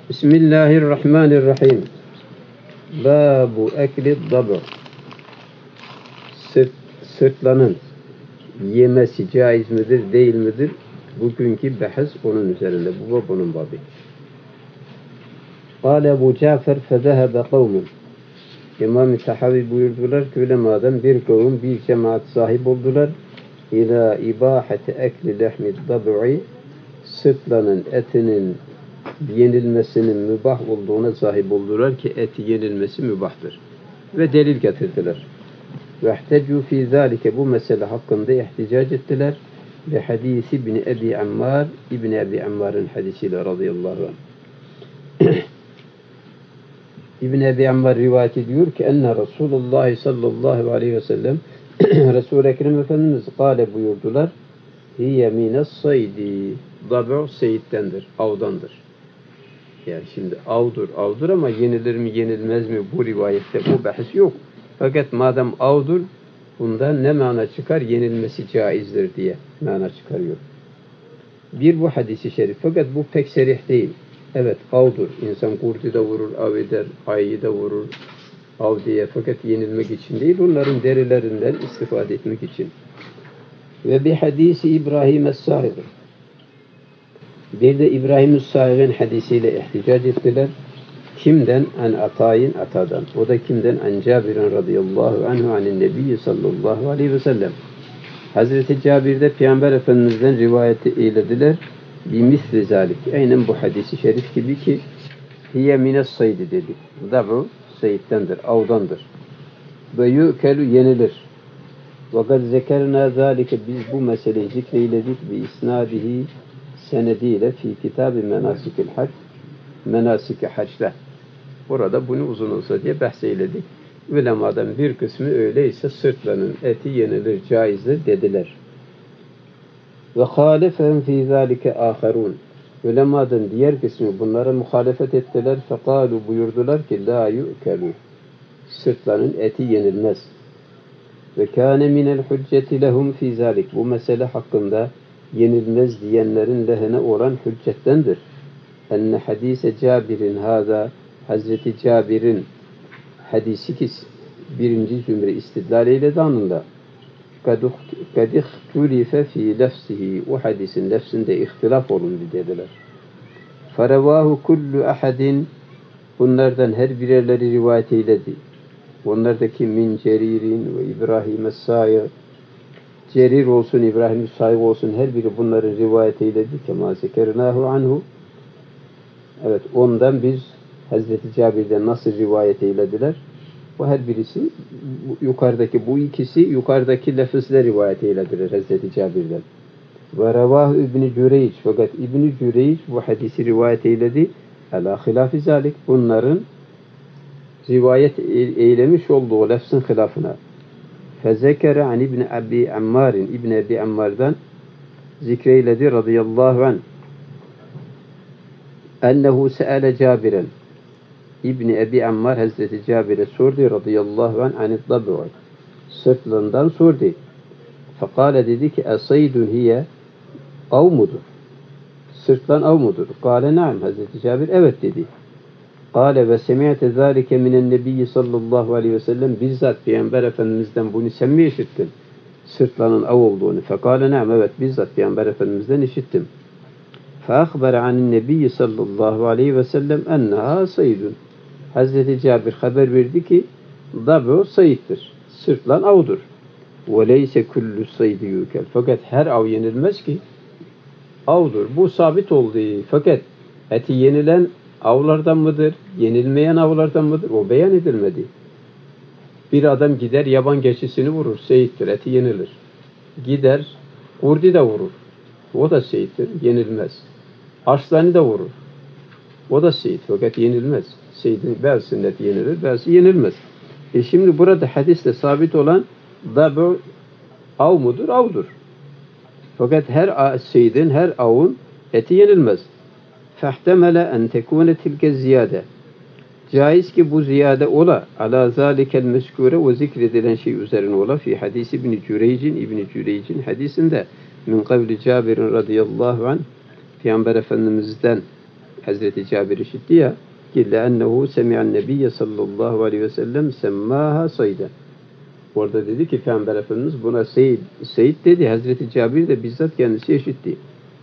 Bismillahirrahmanirrahim. Babu ekli dabı. Sırtlanın yemesi caiz midir, değil midir? Bugünkü bahis onun üzerinde. Bu bunun babı. Kâle Ebu Cafer fezehebe kavmun. İmam-ı Tahavi buyurdular ki ulemadan bir kavim, bir cemaat sahip oldular. İlâ ibâheti ekli lehmid dab'i, sırtlanın etinin yenilmesinin mübah olduğuna sahip oldular ki eti yenilmesi mübahtır. Ve delil getirdiler. Vehtecu fî zâlike, bu mesele hakkında ihticac ettiler. Ve hadisi İbni Ebi Ammar'ın hadisiyle radıyallahu anh. İbni Ebi Ammar rivayet ediyor ki enne Resulullah sallallahu aleyhi ve sellem Resul-i Ekrem Efendimiz kâle buyurdular. Hiye mines saydi. Dab'u seyittendir, avdandır. Yani şimdi avdur ama yenilir mi yenilmez mi bu rivayette bu bahis yok. Fakat madem avdur, bundan ne mana çıkar? Yenilmesi caizdir diye mana çıkarıyor. Bir bu hadisi şerif. Fakat bu pek serih değil. Evet avdur. İnsan kurdu da vurur, av eder, ayıyı da vurur, av diye. Fakat yenilmek için değil, onların derilerinden istifade etmek için. Ve bir hadisi İbrahim Es-Sâhir. Bir de İbrahim Es-Sâhir'in hadisiyle ihticac ettiler. Kimden? An Atay'in, Atadan. O da kimden? An Cabir'in radıyallahu anhu anin nebiyyi sallallahu aleyhi ve sellem. Hazreti Cabir'de Peygamber Efendimiz'den rivayeti eylediler. Bimisli zalik. Aynen bu hadisi şerif gibi ki hiye mines saydi dedi. Dab'u seyittendir, avdandır. Ve yu'kelu yenilir. Fakat zekerna zalike, biz bu meseleyi zikreyledik bi isnadihi, senediyle fi kitab-ı menasikil hac, menasik-i hac'da. Burada bunu uzun olsa diye bahseyledik. Ulemadan bir kısmı öyleyse sırtlanın eti yenilir, caizdir dediler. Ve halefehum fi zalike aharun. Ulemadan diğer kısmı bunlara muhalefet ettiler. Fekalu, buyurdular ki la yu'kelu, sırtlanın eti yenilmez. Ve kâne minel hücceti lehum fi zalik. Bu mesele hakkında yenilmez diyenlerin lehine olan hüccettendir. Enne hadise Cabir'in hâzâ, Hazreti Cabir'in hadisi ki birinci zümre istidlal eyledi anında. Kad ihtulife fi lefsihi, o hadisin lefsinde ihtilaf olundu dediler. Ferevahu kullu ahadin, bunlardan her birerleri rivayet eyledi. Onlardaki min Cerir'in ve İbrahim Es-Sâyı, Cerir olsun, İbrahim Es-Sâyı olsun, her biri bunları rivayet eyledi. Kema zekernâhu anhu. Evet, ondan biz Hazreti Cabir'den nasıl rivayet eylediler? Bu her birisi, yukarıdaki bu ikisi yukarıdaki lafızla rivayet eylediler Hazreti Cabir'den. Ve revâhu İbn-i Cüreyc, fakat İbn-i Cüreyc bu hadisi rivayet eyledi. Alâ hilâfi zâlik, bunların rivayet eylemiş olduğu lafzın hilafına. Fezekere an İbn Ebi Ammar'in, İbn Ebi Ammar'dan zikreyledi radıyallahu anh. Ennehu se'ale Cabiren. İbn Ebi Ammar Hazreti Cabir'e sordu radıyallahu anh anid dab'u. Sırtlığından sordu. Fekale, dedi ki esaydun hiye av mudur? Sırtlan av mudur? Kale naam. Hazreti Cabir evet dedi. Kale ve semi'te zâlike minen nebiyyi sallallahu aleyhi ve sellem, bizzat Peygamber Efendimiz'den bunu sen mi işittin? Sırtlanın av olduğunu. Fekale naam, evet bizzat Peygamber Efendimiz'den işittim. فَأَخْبَرَ عَنِ النَّبِيِّ sallallahu aleyhi ve sellem اَنَّهَا saydun. Hazreti Cabir haber verdi ki dab'u sayittir. Sırtlan avdur. وَلَيْسَ كُلُّ السَّيْدِ يُوكَلْ. Fakat her av yenilmez ki. Avdur. Bu sabit oldu. Fakat eti yenilen avlardan mıdır? Yenilmeyen avlardan mıdır? O beyan edilmedi. Bir adam gider yaban geçisini vurur. Seyittir. Eti yenilir. Gider kurdi da vurur. O da seyittir. Yenilmez. Arslanı da vurur. O da seyit. Fakat yenilmez. Seydin bazı sünnet yenilir, bazı yenilmez. Şimdi burada hadiste sabit olan dab'u av mudur? Avdur. Fakat her seydin, her avun eti yenilmez. Fehtemele en tekune tilke ziyade. Caiz ki bu ziyade ola. Ala zalikel meskure, o zikredilen şey üzerine ola. Fi hadisi İbn-i Cüreyc'in hadisinde min kavli Cabir'in radıyallahu anh, Peygamber Efendimiz'den Hazreti Cabir işitti ya. Ki lennehu semi'an nebiyye sallallahu aleyhi ve sellem semmâha sayden. Orada dedi ki Peygamber Efendimiz buna Seyyid dedi. Hazreti Cabir de bizzat kendisi işitti.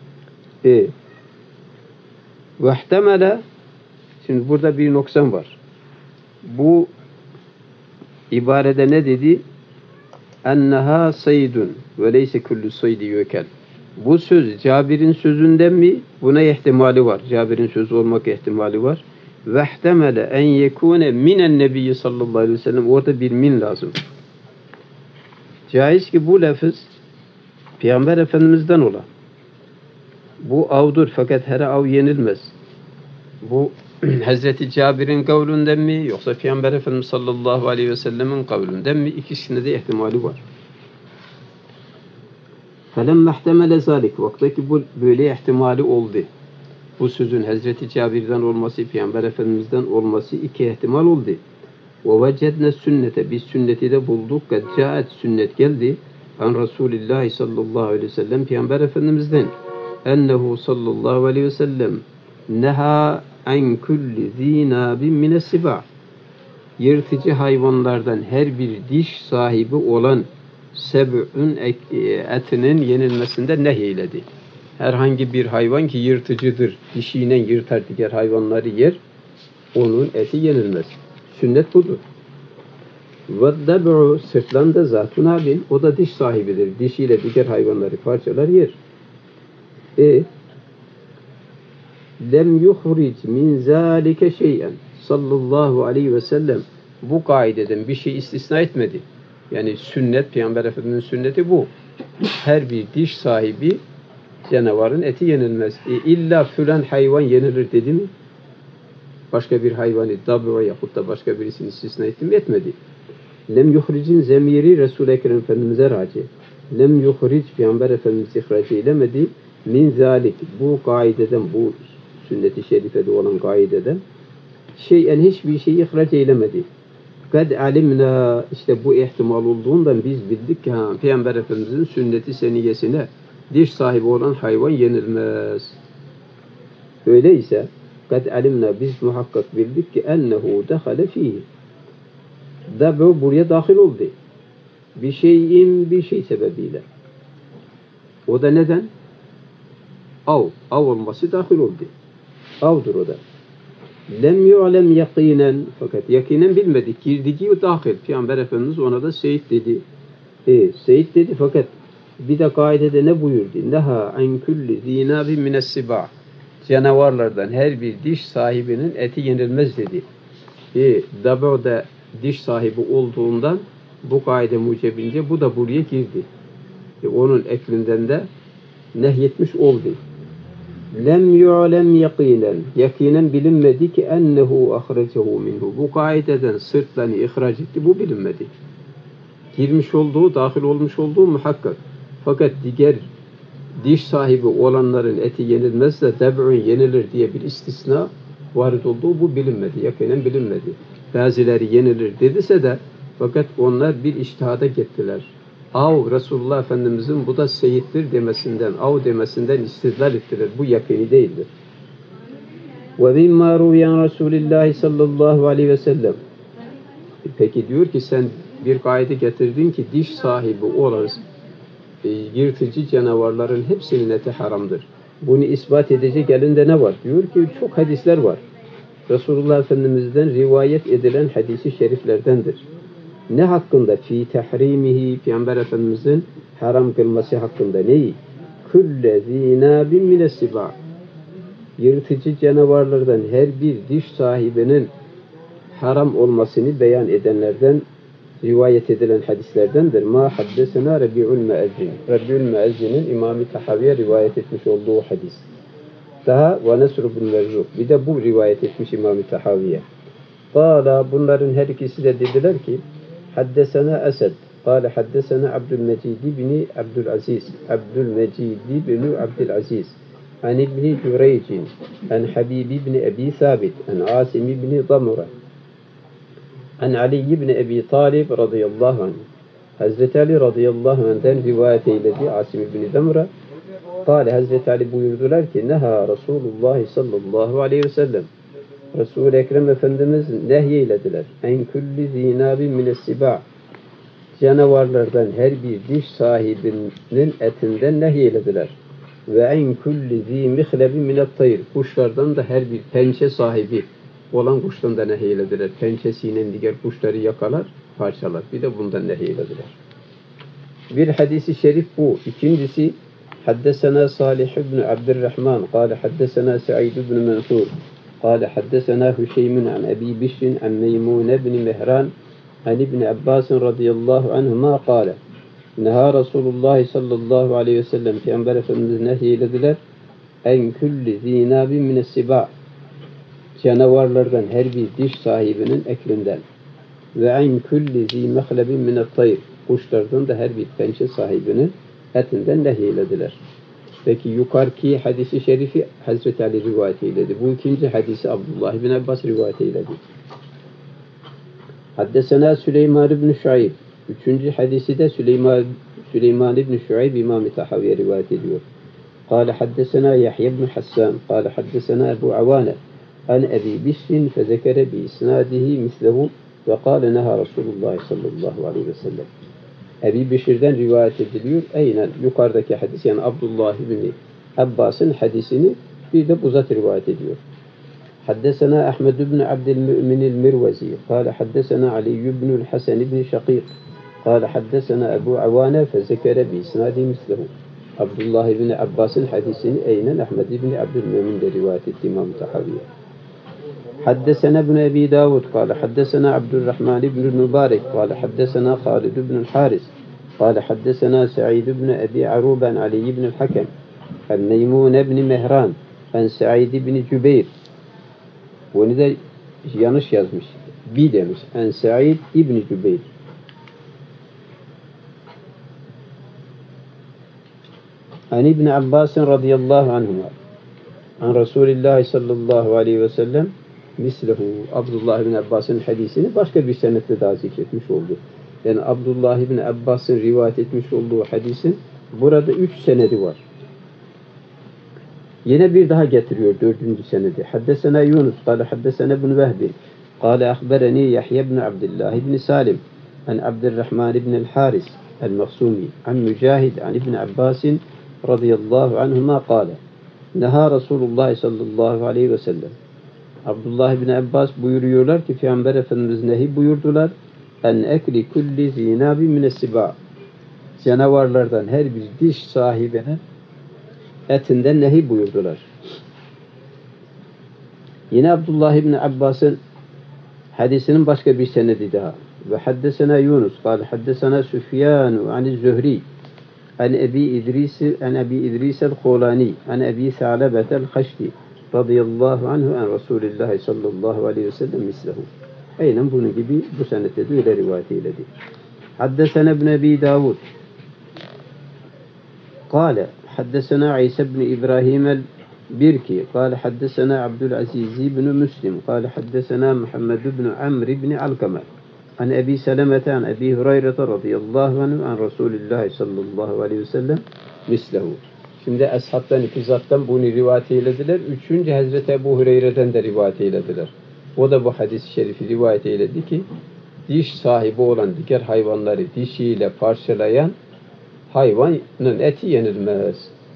Vehtemele, şimdi burada bir noksan var. Bu ibarede ne dedi? Enneha saydun ve leyse kullu saydi yükel. Bu söz Cabir'in sözünden mi? Buna ihtimali var. Cabir'in sözü olmak ihtimali var. Vehtemele en yekune minen nebiyyi sallallahu aleyhi ve sellem. Orada bir min lazım. Caiz ki bu lafız Peygamber Efendimiz'den ola. Bu avdur fakat her av yenilmez. Bu Hazreti Cabir'in kavlünden mi yoksa Peygamber Efendimiz sallallahu aleyhi ve sellemin kavlünden mi? İkisinde de ihtimali var. فَلَمَّ احْتَمَلَ ذَلِكَ Vaktaki bu böyle ihtimali oldu. Bu sözün Hazreti Cabir'den olması, Peygamber Efendimiz'den olması iki ihtimal oldu. وَوَجَدْنَا sünnete Biz sünneti de bulduk. قَدْ جَاءَتْ Sünnet geldi. An Resulillah sallallahu aleyhi ve sellem Peygamber Efendimiz'den. Ennehu sallallahu aleyhi ve sellem neha en kulli zinabin minesiba. Yırtıcı hayvanlardan her bir diş sahibi olan seb'ün etinin yenilmesinden nehyeledi. Herhangi bir hayvan ki yırtıcıdır, dişiyle yırtar diğer hayvanları yer, onun eti yenilmez. Sünnet budur. وَالدَّبْعُ Sırtlan da zatun abin, o da diş sahibidir. Dişiyle diğer hayvanları parçalar yer. Lem yuhric min zalike şey'en sallallahu aleyhi ve sellem bu kaideden bir şey istisna etmedi. Yani sünnet, Peygamber Efendimiz'in sünneti bu. Her bir diş sahibi canavarın eti yenilmez. İlla filan hayvan yenilir dedi mi? Başka bir hayvanı dab'a yahut da başka birisini istisna etti mi? Etmedi. Lem yuhricin zemiri Resul-i Ekrem Efendimiz'e raci. Lem yuhric Peygamber Efendimiz ihraç eylemedi. Min zalik bu kaideden, bu sünnet-i şerifede olan kaideden şeyen hiçbir şeyi ihraç eylemedi. Kad alimna işte bu ihtimal olduğundan biz bildik ki Peygamber Efendimiz'in sünneti seniyesine diş sahibi olan hayvan yenilmez. Öyleyse kad alimna biz muhakkak bildik ki ennehu dehale fihi. Da bu buraya dahil oldu. Bir şey sebebiyle. O da neden? Av olması dahil oldu. Avdır o da. Lem yu'lem yakinen fakat yakinen bilmedik. Girdiği dahil. Peygamber Efendimiz ona da Seyyid dedi. Seyyid dedi fakat bir de kaidede ne buyurdu? Neha en kulli zinabi minessiba. Canavarlardan her bir diş sahibinin eti yenilmez dedi. Dab'da diş sahibi olduğundan bu kaide mucebince bu da buraya girdi. Onun eklinden de nehyetmiş oldu. Lem yu'lem yakinen bilinmedi ki ennehu ahrecehu minhu. Bu kaideden sırtlarını ihraç etti. Bu bilinmedi. Girmiş olduğu, dahil olmuş olduğu muhakkak. Fakat diğer diş sahibi olanların eti yenilmezse dab'un yenilir diye bir istisna varid olduğu bu bilinmedi. Yakinen bilinmedi. Bazıları yenilir dediyse de fakat onlar bir içtihada gittiler. Resulullah Efendimizin bu da seyittir demesinden, demesinden istidlal ettiler. Bu yakini değildir. Ve mimma ruyan Resulullah sallallahu aleyhi ve sellem. Peki diyor ki sen bir kaide getirdin ki diş sahibi olan yırtıcı canavarların hepsinin eti haramdır. Bunu ispat edecek elinde ne var? Diyor ki çok hadisler var. Resulullah Efendimiz'den rivayet edilen hadisi şeriflerdendir. Ne hakkında? Fi tehrimihi Peygamber Efendimiz'in haram kılması hakkında neyi? Külle zinabin minessiba. Yırtıcı canavarlardan her bir diş sahibinin haram olmasını beyan edenlerden rivayet edilen hadislerdendir. Ma haddesena Rabi'ül Müezzin. Rabi'ül Müezzin'in İmam-ı Tahaviye rivayet etmiş olduğu hadis. Daha ve Nesr bin Merzuk. Bir de bu rivayet etmiş İmam-ı Tahaviye. Kâla bunların her ikisi de dediler ki haddesena Esed. Kâle haddesena Abdülmecid bin Abdülaziz. Abdülmecid bin Abdülaziz. An İbni Cüreycin. An Habib ibn Ebi Sabit. An Asim ibn Damura. An Ali ibn Ebi Talib radıyallahu anh. Hazreti Ali radıyallahu anh'den rivayet eyledi Asim ibn Damura. Kale Hazreti Ali buyurdular ki Neha Resulullah sallallahu aleyhi ve sellem Resul-i Ekrem Efendimiz nehyeylediler. En külli zinabin minessiba canavarlardan her bir diş sahibinin etinden nehyelediler. Ve en kulli zi mihlebin minet tayr kuşlardan da her bir pençe sahibi olan kuştan da nehyelediler. Pençesiyle diğer kuşları yakalar, parçalar. Bir de bundan nehyelediler. Bir hadisi şerif bu. İkincisi Haddesena Salih ibn Abdurrahman قال حدثنا سعيد بن منصور قال حدثنا هشيم عن أبي بشر عن ميمون بن مهران عن ابن عباس رضي الله عنهما قال Neha Resulullah sallallahu aleyhi ve sellem Peygamber Efendimiz nehyelediler. En külli zinabin minessiba canavarlardan her bir diş sahibinin eklinden ve en külli zi mehlebin minet tayr kuşlardan da her bir pençe sahibinin etinden nehyelediler. Peki yukarıki hadisi şerifi Hazreti Ali rivayet eyledi. Bu ikinci hadisi Abdullah bin Abbas rivayet eyledi. Haddesena Süleyman ibn Şuayb. Üçüncü hadisi de Süleyman ibn Şuayb İmam-ı Tahaviye rivayet ediyor. قال حدثنا يحيى بن حسان قال حدثنا أبو عوانة عن أبي بشر فذكر بإسناده مثله وقال نهى رسول الله صلى الله عليه وسلم. Ebi Bişir'den rivayet ediliyor. Aynen yukarıdaki hadis yani Abdullah ibn Abbas'ın hadisini bir de bu zat rivayet ediyor. Haddesena Ahmed ibn Abdülmü'min el-Mirvezi قال حدثنا علي بن الحسن بن شقيق قال حدثنا أبو عوانة فذكر بإسناده مثله. Abdullah ibn Abbas'ın hadisini aynen Ahmed ibn Abdülmü'min de rivayet etti İmam Tahaviye. حدثنا ابن أبي داود قال حدثنا عبد الرحمن بن المبارك قال حدثنا خالد بن الحارث قال حدثنا سعيد بن أبي عروبة عن علي بن الحكم عن ميمون بن مهران عن سعيد بن جبير bunu da yanlış yazmış. Bi demiş. En Sa'id ibn Cübeyr. An İbn Abbas radıyallahu anhuma. An Resulullah sallallahu aleyhi ve sellem mislehu. Abdullah ibn Abbas'ın hadisini başka bir senetle daha zikretmiş oldu. Yani Abdullah ibn Abbas'ın rivayet etmiş olduğu hadisin burada 3 senedi var. Yine bir daha getiriyor 4. senedi. Haddesena Yunus, kâle haddesena ibn Vehbi, kâle ahbereni Yahya ibn Abdullah ibn Salim, an Abdurrahman ibn el-Haris el-Maksumi, an Mücahid, an ibn Abbasin radıyallahu anhuma kâle. Neha Resulullah sallallahu aleyhi ve sellem. Abdullah ibn Abbas buyuruyorlar ki Peygamber Efendimiz nehi buyurdular. En ekli kulli zinabi minessiba. Canavarlardan her bir diş sahibinin etinden nehi buyurdular. Yine Abdullah ibn Abbas'ın hadisinin başka bir senedi daha. Ve haddesena Yunus, kâle haddesena Süfyanu anil Zühri, an Ebi İdris el-Khulani, an Ebi Sa'lebet el-Haşti, radıyallahu anhu an Resulullah sallallahu aleyhi ve sellem mislehu. Aynen bunun gibi bu senette de öyle rivayet eyledi. Haddesena ibn Ebi Davud, kâle حدثنا عيسى بن إبراهيم البركي قال حدثنا عبد العزيز بن مسلم قال حدثنا محمد بن عمرو بن علقمة عن أبي سلمة عن أبي هريرة رضي الله عنه عن رسول الله صلى الله عليه وسلم مثله. Şimdi ashabtan iki zattan bunu rivayet eylediler. Üçüncü Hazreti Ebu Hureyre'den de rivayet eylediler. O da bu hadis-i şerifi rivayet eyledi ki diş sahibi olan diğer hayvanları dişiyle parçalayan hayvanın eti yenilmez.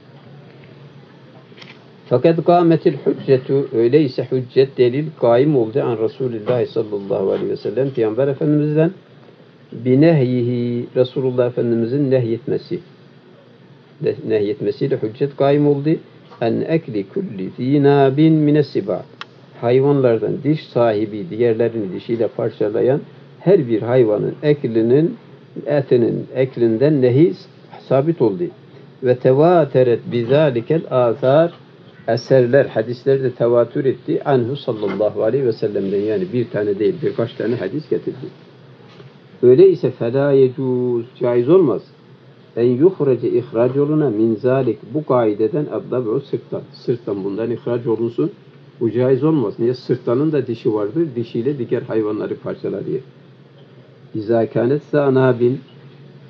Fakat kâmetil hüccetu öyleyse hüccet delil kaim oldu an Resulullah sallallahu aleyhi ve sellem Peygamber Efendimiz'den binehyihi Resulullah Efendimiz'in nehyetmesiyle hüccet kaim oldu. En ekli kulli zinabin minessiba hayvanlardan diş sahibi diğerlerini dişiyle parçalayan her bir hayvanın etinin eklinden nehi sabit oldu. Ve tevateret bizalikel azar eserler, hadisler de tevatür etti. Anhu sallallahu aleyhi ve sellem'den yani bir tane değil birkaç tane hadis getirdi. Öyleyse fela yecuz caiz olmaz. En yuhrece ihraç oluna min zalik bu kaideden addabu sırttan bundan ihraç olunsun. Bu caiz olmaz. Niye? Sırtlanın da dişi vardır. Dişiyle diğer hayvanları parçalar diye. İzâ kânet zânâbin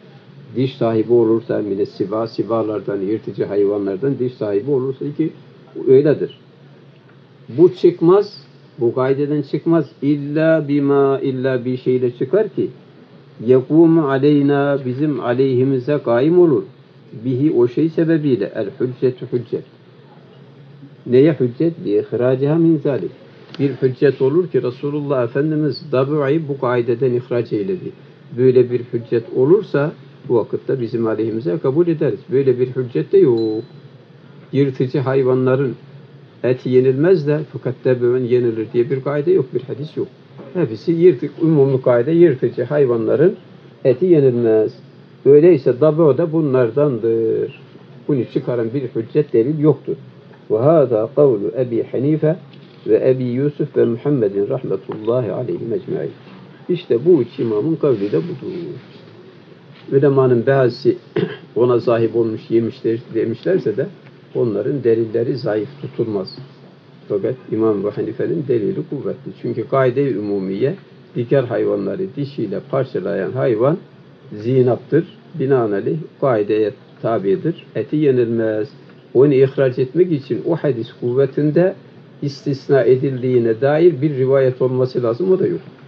diş sahibi olursa mine siva, sivalardan, yırtıcı hayvanlardan diş sahibi olursa ki öyledir. Bu çıkmaz, bu kaideden çıkmaz. İlla bir şeyle çıkar ki yekumu aleyna bizim aleyhimize kaim olur. Bihi o şey sebebiyle el hüccetü hüccet. Neye hüccet? Li ihraciha min zalik. Bir hüccet olur ki Resulullah Efendimiz dabu'ayı bu kaideden ihraç eyledi. Böyle bir hüccet olursa bu vakitte bizim aleyhimize kabul ederiz. Böyle bir hüccet de yok. Yırtıcı hayvanların eti yenilmez de fakat debeven yenilir diye bir kaide yok, bir hadis yok. Hepsi yırtık, umumlu kaide yırtıcı hayvanların eti yenilmez. Öyleyse dabu da bunlardandır. Bunu çıkaran bir hüccet delil yoktur. Ve hâzâ kavlu Ebi Hanife ve Ebi Yusuf ve Muhammedin rahmetullahi aleyhim ecmaîn. İşte bu üç imamın kavli de budur. Ülemanın bazısı ona sahip olmuş yemişler demişlerse de onların delilleri zayıf tutulmaz. Fakat İmam Ebu Hanife'nin delili kuvvetli. Çünkü kaide-i umumiye diğer hayvanları dişiyle parçalayan hayvan zinaptır. Binaenaleyh kaideye tabidir. Eti yenilmez. Onu ihraç etmek için o hadis kuvvetinde istisna edildiğine dair bir rivayet olması lazım. O da yok.